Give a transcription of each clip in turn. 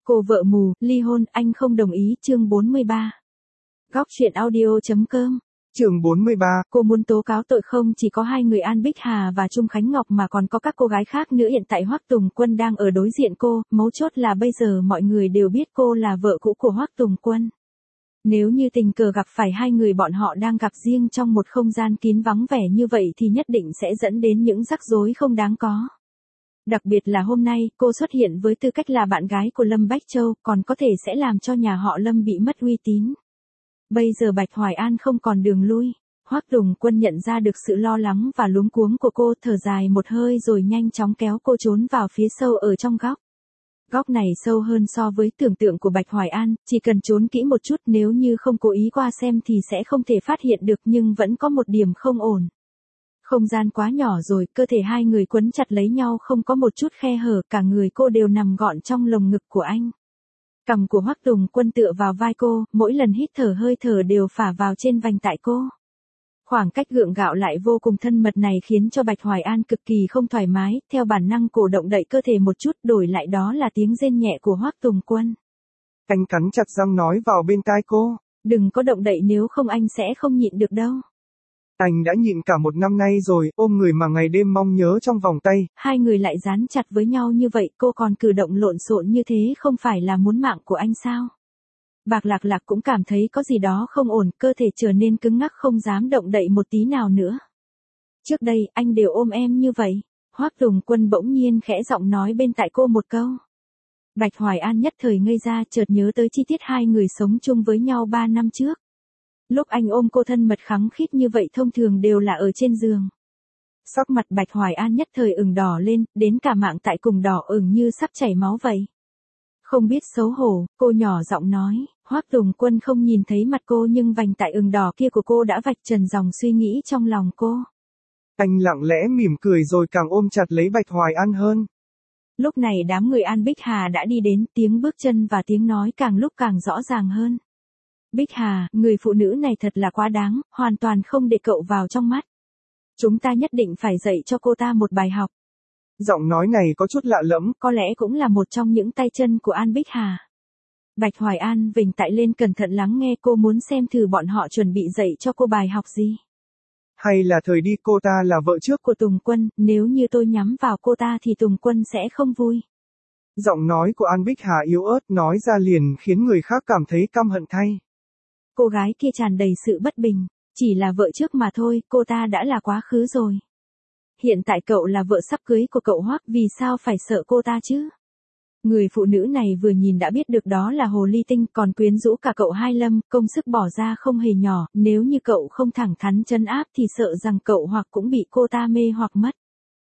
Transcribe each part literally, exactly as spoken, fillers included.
Cô vợ mù, ly hôn, anh không đồng ý, chương bốn mươi ba. Góc truyện audio.com. Chương bốn mươi ba. Cô muốn tố cáo tội không chỉ có hai người An Bích Hà và Trung Khánh Ngọc mà còn có các cô gái khác nữa. Hiện tại Hoắc Tùng Quân đang ở đối diện cô, mấu chốt là bây giờ mọi người đều biết cô là vợ cũ của Hoắc Tùng Quân. Nếu như tình cờ gặp phải hai người bọn họ đang gặp riêng trong một không gian kín vắng vẻ như vậy thì nhất định sẽ dẫn đến những rắc rối không đáng có. Đặc biệt là hôm nay, cô xuất hiện với tư cách là bạn gái của Lâm Bách Châu, còn có thể sẽ làm cho nhà họ Lâm bị mất uy tín. Bây giờ Bạch Hoài An không còn đường lui. Hoắc Tùng Quân nhận ra được sự lo lắng và luống cuống của cô, thở dài một hơi rồi nhanh chóng kéo cô trốn vào phía sâu ở trong góc. Góc này sâu hơn so với tưởng tượng của Bạch Hoài An, chỉ cần trốn kỹ một chút, nếu như không cố ý qua xem thì sẽ không thể phát hiện được, nhưng vẫn có một điểm không ổn. Không gian quá nhỏ rồi, cơ thể hai người quấn chặt lấy nhau không có một chút khe hở, cả người cô đều nằm gọn trong lồng ngực của anh. Cằm của Hoắc Tùng Quân tựa vào vai cô, mỗi lần hít thở hơi thở đều phả vào trên vành tại cô. Khoảng cách gượng gạo lại vô cùng thân mật này khiến cho Bạch Hoài An cực kỳ không thoải mái, theo bản năng cổ động đậy cơ thể một chút, đổi lại đó là tiếng rên nhẹ của Hoắc Tùng Quân. Anh cắn chặt răng nói vào bên tai cô. Đừng có động đậy nếu không anh sẽ không nhịn được đâu. Anh đã nhịn cả một năm nay rồi, ôm người mà ngày đêm mong nhớ trong vòng tay. Hai người lại dán chặt với nhau như vậy, cô còn cử động lộn xộn như thế không phải là muốn mạng của anh sao? Bạc Lạc Lạc cũng cảm thấy có gì đó không ổn, cơ thể trở nên cứng ngắc không dám động đậy một tí nào nữa. Trước đây, anh đều ôm em như vậy. Hoắc Tùng Quân bỗng nhiên khẽ giọng nói bên tai cô một câu. Bạch Hoài An nhất thời ngây ra, chợt nhớ tới chi tiết hai người sống chung với nhau ba năm trước. Lúc anh ôm cô thân mật khăng khít như vậy thông thường đều là ở trên giường. Sắc mặt Bạch Hoài An nhất thời ửng đỏ lên, đến cả mạng tại cùng đỏ ửng như sắp chảy máu vậy. Không biết xấu hổ, cô nhỏ giọng nói, Hoắc Tùng Quân không nhìn thấy mặt cô nhưng vành tại ửng đỏ kia của cô đã vạch trần dòng suy nghĩ trong lòng cô. Anh lặng lẽ mỉm cười rồi càng ôm chặt lấy Bạch Hoài An hơn. Lúc này đám người An Bích Hà đã đi đến, tiếng bước chân và tiếng nói càng lúc càng rõ ràng hơn. Bích Hà, người phụ nữ này thật là quá đáng, hoàn toàn không để cậu vào trong mắt. Chúng ta nhất định phải dạy cho cô ta một bài học. Giọng nói này có chút lạ lẫm, có lẽ cũng là một trong những tay chân của An Bích Hà. Bạch Hoài An vểnh tại lên cẩn thận lắng nghe, cô muốn xem thử bọn họ chuẩn bị dạy cho cô bài học gì. Hay là thời đi cô ta là vợ trước của Tùng Quân, nếu như tôi nhắm vào cô ta thì Tùng Quân sẽ không vui. Giọng nói của An Bích Hà yếu ớt nói ra liền khiến người khác cảm thấy căm hận thay. Cô gái kia tràn đầy sự bất bình, chỉ là vợ trước mà thôi, cô ta đã là quá khứ rồi. Hiện tại cậu là vợ sắp cưới của cậu Hoắc, vì sao phải sợ cô ta chứ? Người phụ nữ này vừa nhìn đã biết được đó là hồ ly tinh, còn quyến rũ cả cậu Hai Lâm, công sức bỏ ra không hề nhỏ, nếu như cậu không thẳng thắn trấn áp thì sợ rằng cậu hoặc cũng bị cô ta mê hoặc mất.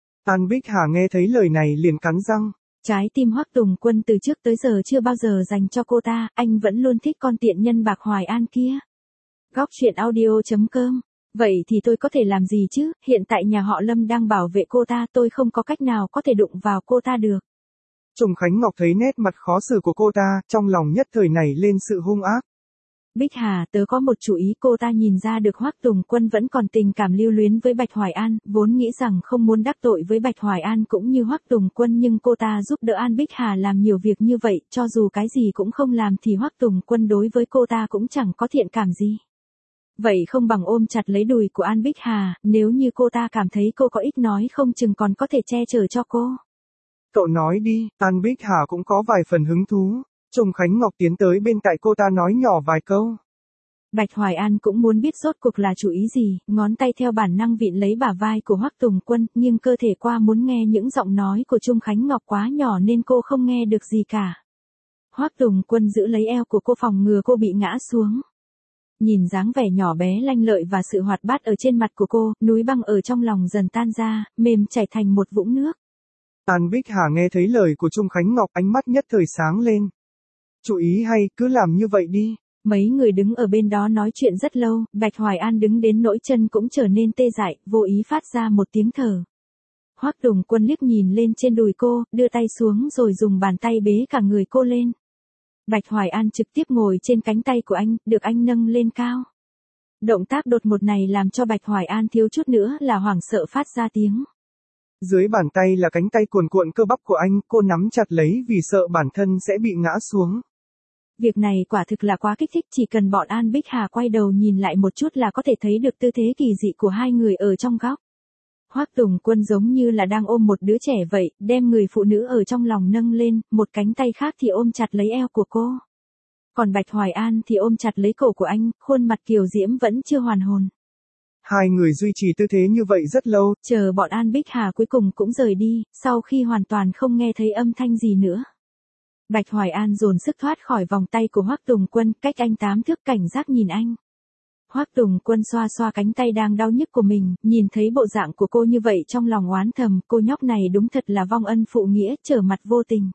An Bích Hà nghe thấy lời này liền cắn răng. Trái tim Hoắc Tùng Quân từ trước tới giờ chưa bao giờ dành cho cô ta, anh vẫn luôn thích con tiện nhân Bạc Hoài An kia. Góc truyện audio.com. Vậy thì tôi có thể làm gì chứ, hiện tại nhà họ Lâm đang bảo vệ cô ta, tôi không có cách nào có thể đụng vào cô ta được. Trung Khánh Ngọc thấy nét mặt khó xử của cô ta, trong lòng nhất thời nảy lên sự hung ác. Bích Hà, tớ có một chủ ý. Cô ta nhìn ra được Hoắc Tùng Quân vẫn còn tình cảm lưu luyến với Bạch Hoài An, vốn nghĩ rằng không muốn đắc tội với Bạch Hoài An cũng như Hoắc Tùng Quân, nhưng cô ta giúp đỡ An Bích Hà làm nhiều việc như vậy, cho dù cái gì cũng không làm thì Hoắc Tùng Quân đối với cô ta cũng chẳng có thiện cảm gì. Vậy không bằng ôm chặt lấy đùi của An Bích Hà, nếu như cô ta cảm thấy cô có ít nói không chừng còn có thể che chở cho cô. Cậu nói đi, An Bích Hà cũng có vài phần hứng thú. Trung Khánh Ngọc tiến tới bên cạnh cô ta nói nhỏ vài câu. Bạch Hoài An cũng muốn biết rốt cuộc là chủ ý gì, ngón tay theo bản năng vịn lấy bả vai của Hoắc Tùng Quân, nhưng cơ thể qua muốn nghe những giọng nói của Trung Khánh Ngọc quá nhỏ nên cô không nghe được gì cả. Hoắc Tùng Quân giữ lấy eo của cô phòng ngừa cô bị ngã xuống. Nhìn dáng vẻ nhỏ bé lanh lợi và sự hoạt bát ở trên mặt của cô, núi băng ở trong lòng dần tan ra, mềm chảy thành một vũng nước. An Bích Hà nghe thấy lời của Trung Khánh Ngọc, ánh mắt nhất thời sáng lên. Chú ý hay, cứ làm như vậy đi. Mấy người đứng ở bên đó nói chuyện rất lâu, Bạch Hoài An đứng đến nỗi chân cũng trở nên tê dại, vô ý phát ra một tiếng thở. Hoắc Tùng Quân liếc nhìn lên trên đùi cô, đưa tay xuống rồi dùng bàn tay bế cả người cô lên. Bạch Hoài An trực tiếp ngồi trên cánh tay của anh, được anh nâng lên cao. Động tác đột ngột này làm cho Bạch Hoài An thiếu chút nữa là hoảng sợ phát ra tiếng. Dưới bàn tay là cánh tay cuồn cuộn cơ bắp của anh, cô nắm chặt lấy vì sợ bản thân sẽ bị ngã xuống. Việc này quả thực là quá kích thích, chỉ cần bọn An Bích Hà quay đầu nhìn lại một chút là có thể thấy được tư thế kỳ dị của hai người ở trong góc. Hoắc Tùng Quân giống như là đang ôm một đứa trẻ vậy, đem người phụ nữ ở trong lòng nâng lên, một cánh tay khác thì ôm chặt lấy eo của cô. Còn Bạch Hoài An thì ôm chặt lấy cổ của anh, khuôn mặt kiều diễm vẫn chưa hoàn hồn. Hai người duy trì tư thế như vậy rất lâu, chờ bọn An Bích Hà cuối cùng cũng rời đi, sau khi hoàn toàn không nghe thấy âm thanh gì nữa. Bạch Hoài An dồn sức thoát khỏi vòng tay của Hoắc Tùng Quân, cách anh tám thước cảnh giác nhìn anh. Hoắc Tùng Quân xoa xoa cánh tay đang đau nhức của mình, nhìn thấy bộ dạng của cô như vậy trong lòng oán thầm, cô nhóc này đúng thật là vong ân phụ nghĩa, trở mặt vô tình.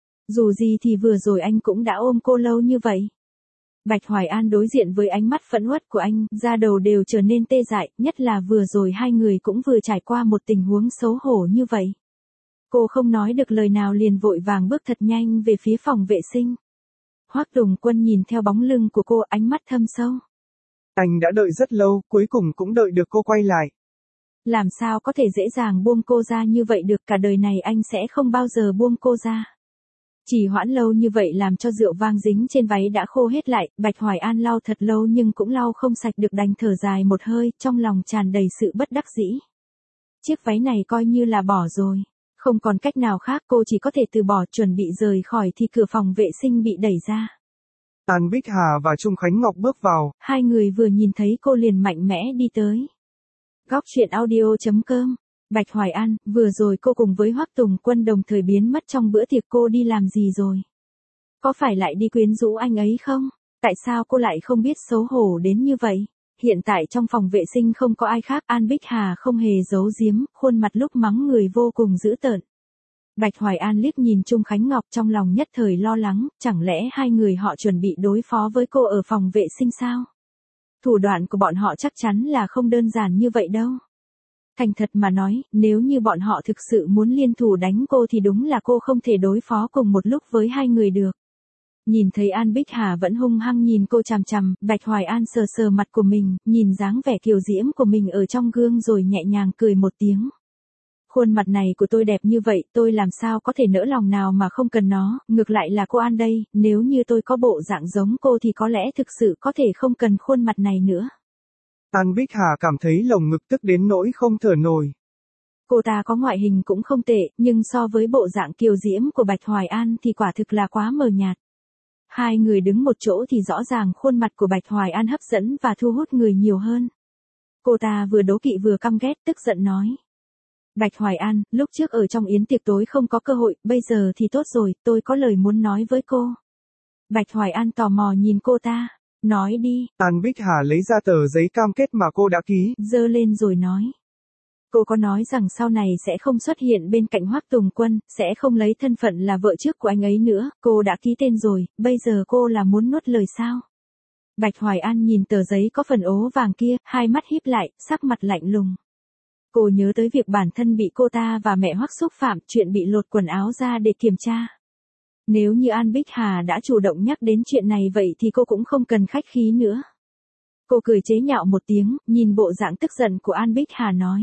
Dù gì thì vừa rồi anh cũng đã ôm cô lâu như vậy. Bạch Hoài An đối diện với ánh mắt phẫn uất của anh, da đầu đều trở nên tê dại, nhất là vừa rồi hai người cũng vừa trải qua một tình huống xấu hổ như vậy. Cô không nói được lời nào liền vội vàng bước thật nhanh về phía phòng vệ sinh. Hoắc Tùng Quân nhìn theo bóng lưng của cô, ánh mắt thâm sâu. Anh đã đợi rất lâu, cuối cùng cũng đợi được cô quay lại. Làm sao có thể dễ dàng buông cô ra như vậy được, cả đời này anh sẽ không bao giờ buông cô ra. Chỉ hoãn lâu như vậy làm cho rượu vang dính trên váy đã khô hết lại, Bạch Hoài An lau thật lâu nhưng cũng lau không sạch được, đành thở dài một hơi, trong lòng tràn đầy sự bất đắc dĩ. Chiếc váy này coi như là bỏ rồi. Không còn cách nào khác, cô chỉ có thể từ bỏ, chuẩn bị rời khỏi thì cửa phòng vệ sinh bị đẩy ra. An Bích Hà và Trung Khánh Ngọc bước vào. Hai người vừa nhìn thấy cô liền mạnh mẽ đi tới. Góc truyện audio chấm com. Bạch Hoài An, vừa rồi cô cùng với Hoắc Tùng Quân đồng thời biến mất trong bữa tiệc, cô đi làm gì rồi? Có phải lại đi quyến rũ anh ấy không? Tại sao cô lại không biết xấu hổ đến như vậy? Hiện tại trong phòng vệ sinh không có ai khác, An Bích Hà không hề giấu giếm, khuôn mặt lúc mắng người vô cùng dữ tợn. Bạch Hoài An liếc nhìn Trung Khánh Ngọc, trong lòng nhất thời lo lắng, chẳng lẽ hai người họ chuẩn bị đối phó với cô ở phòng vệ sinh sao? Thủ đoạn của bọn họ chắc chắn là không đơn giản như vậy đâu. Thành thật mà nói, nếu như bọn họ thực sự muốn liên thủ đánh cô thì đúng là cô không thể đối phó cùng một lúc với hai người được. Nhìn thấy An Bích Hà vẫn hung hăng nhìn cô chằm chằm, Bạch Hoài An sờ sờ mặt của mình, nhìn dáng vẻ kiều diễm của mình ở trong gương rồi nhẹ nhàng cười một tiếng. Khuôn mặt này của tôi đẹp như vậy, tôi làm sao có thể nỡ lòng nào mà không cần nó, ngược lại là cô An đây, nếu như tôi có bộ dạng giống cô thì có lẽ thực sự có thể không cần khuôn mặt này nữa. An Bích Hà cảm thấy lồng ngực tức đến nỗi không thở nổi. Cô ta có ngoại hình cũng không tệ, nhưng so với bộ dạng kiều diễm của Bạch Hoài An thì quả thực là quá mờ nhạt. Hai người đứng một chỗ thì rõ ràng khuôn mặt của Bạch Hoài An hấp dẫn và thu hút người nhiều hơn. Cô ta vừa đố kỵ vừa căm ghét, tức giận nói. Bạch Hoài An, lúc trước ở trong yến tiệc tối không có cơ hội, bây giờ thì tốt rồi, tôi có lời muốn nói với cô. Bạch Hoài An tò mò nhìn cô ta, nói đi. An Bích Hà lấy ra tờ giấy cam kết mà cô đã ký, giơ lên rồi nói. Cô có nói rằng sau này sẽ không xuất hiện bên cạnh Hoắc Tùng Quân, sẽ không lấy thân phận là vợ trước của anh ấy nữa, cô đã ký tên rồi, bây giờ cô là muốn nuốt lời sao? Bạch Hoài An nhìn tờ giấy có phần ố vàng kia, hai mắt híp lại, sắc mặt lạnh lùng. Cô nhớ tới việc bản thân bị cô ta và mẹ Hoắc xúc phạm, chuyện bị lột quần áo ra để kiểm tra. Nếu như An Bích Hà đã chủ động nhắc đến chuyện này vậy thì cô cũng không cần khách khí nữa. Cô cười chế nhạo một tiếng, nhìn bộ dạng tức giận của An Bích Hà nói.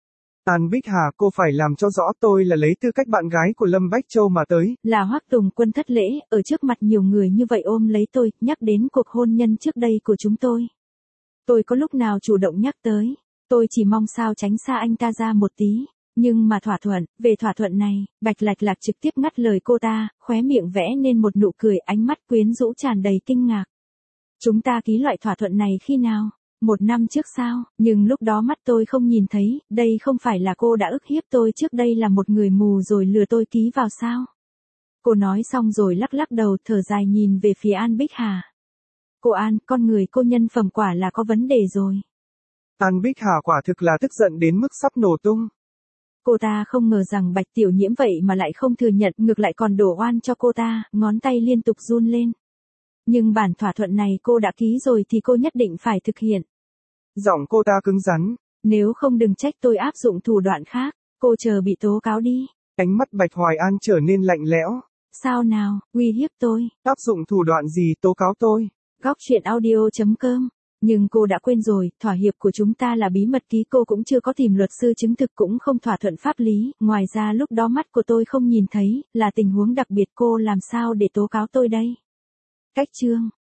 An Bích Hà, cô phải làm cho rõ tôi là lấy tư cách bạn gái của Lâm Bách Châu mà tới. Là Hoắc Tùng Quân thất lễ, ở trước mặt nhiều người như vậy ôm lấy tôi, nhắc đến cuộc hôn nhân trước đây của chúng tôi. Tôi có lúc nào chủ động nhắc tới, tôi chỉ mong sao tránh xa anh ta ra một tí. Nhưng mà thỏa thuận, về thỏa thuận này, Bạch Lạch Lạc trực tiếp ngắt lời cô ta, khóe miệng vẽ nên một nụ cười, ánh mắt quyến rũ tràn đầy kinh ngạc. Chúng ta ký loại thỏa thuận này khi nào? Một năm trước sao? Nhưng lúc đó mắt tôi không nhìn thấy, đây không phải là cô đã ức hiếp tôi trước đây là một người mù rồi lừa tôi ký vào sao? Cô nói xong rồi lắc lắc đầu, thở dài nhìn về phía An Bích Hà. Cô An, con người cô nhân phẩm quả là có vấn đề rồi. An Bích Hà quả thực là tức giận đến mức sắp nổ tung. Cô ta không ngờ rằng Bạch Tiểu Nhiễm vậy mà lại không thừa nhận, ngược lại còn đổ oan cho cô ta, ngón tay liên tục run lên. Nhưng bản thỏa thuận này cô đã ký rồi thì cô nhất định phải thực hiện. Giọng cô ta cứng rắn. Nếu không đừng trách tôi áp dụng thủ đoạn khác, cô chờ bị tố cáo đi. Ánh mắt Bạch Hoài An trở nên lạnh lẽo. Sao nào, uy hiếp tôi? Áp dụng thủ đoạn gì tố cáo tôi? Góc truyện audio chấm com Nhưng cô đã quên rồi, thỏa hiệp của chúng ta là bí mật ký, cô cũng chưa có tìm luật sư chứng thực, cũng không thỏa thuận pháp lý, ngoài ra lúc đó mắt của tôi không nhìn thấy, là tình huống đặc biệt, cô làm sao để tố cáo tôi đây? Cách chương